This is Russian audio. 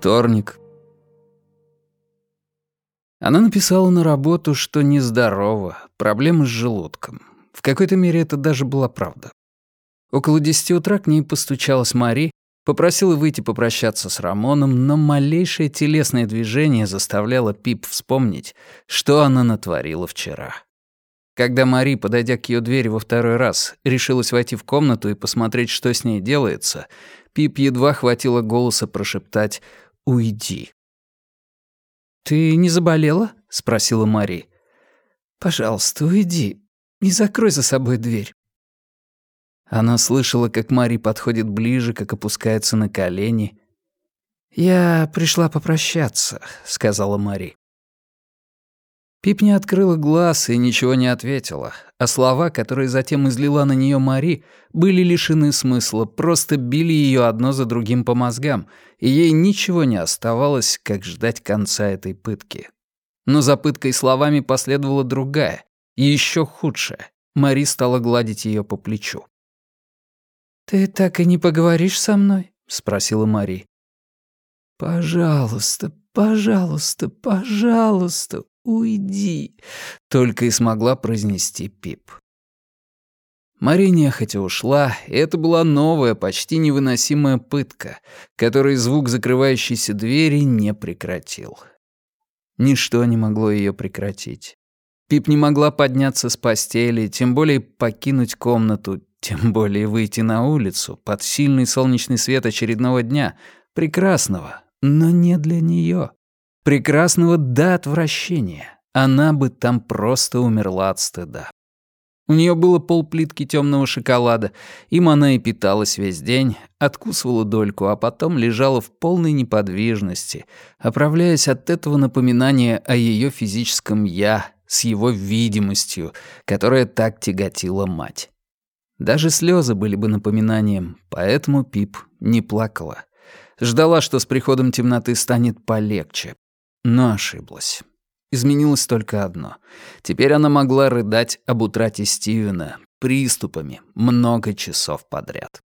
Вторник. Она написала на работу, что нездорова, проблемы с желудком. В какой-то мере это даже была правда. Около 10 утра к ней постучалась Мари, попросила выйти попрощаться с Рамоном, но малейшее телесное движение заставляло Пип вспомнить, что она натворила вчера. Когда Мари, подойдя к ее двери во второй раз, решилась войти в комнату и посмотреть, что с ней делается, Пип едва хватило голоса прошептать «Уйди». «Ты не заболела?» — спросила Мари. «Пожалуйста, уйди и закрой за собой дверь». Она слышала, как Мари подходит ближе, как опускается на колени. «Я пришла попрощаться», — сказала Мари. Пип не открыла глаз и ничего не ответила, а слова, которые затем излила на нее Мари, были лишены смысла, просто били ее одно за другим по мозгам, и ей ничего не оставалось, как ждать конца этой пытки. Но за пыткой словами последовала другая, и еще худшая. Мари стала гладить ее по плечу. «Ты так и не поговоришь со мной?» — спросила Мари. «Пожалуйста, пожалуйста, пожалуйста, уйди», — только и смогла произнести Пип. Мари нехотя ушла, и это была новая, почти невыносимая пытка, которой звук закрывающейся двери не прекратил. Ничто не могло ее прекратить. Пип не могла подняться с постели, тем более покинуть комнату, тем более выйти на улицу под сильный солнечный свет очередного дня, прекрасного, но не для нее. Прекрасного до отвращения. Она бы там просто умерла от стыда. У нее было полплитки темного шоколада, им она и питалась весь день, откусывала дольку, а потом лежала в полной неподвижности, оправляясь от этого напоминания о ее физическом «я» с его видимостью, которая так тяготила мать. Даже слезы были бы напоминанием, поэтому Пип не плакала. Ждала, что с приходом темноты станет полегче. Но ошиблась. Изменилось только одно. Теперь она могла рыдать об утрате Стивена приступами много часов подряд.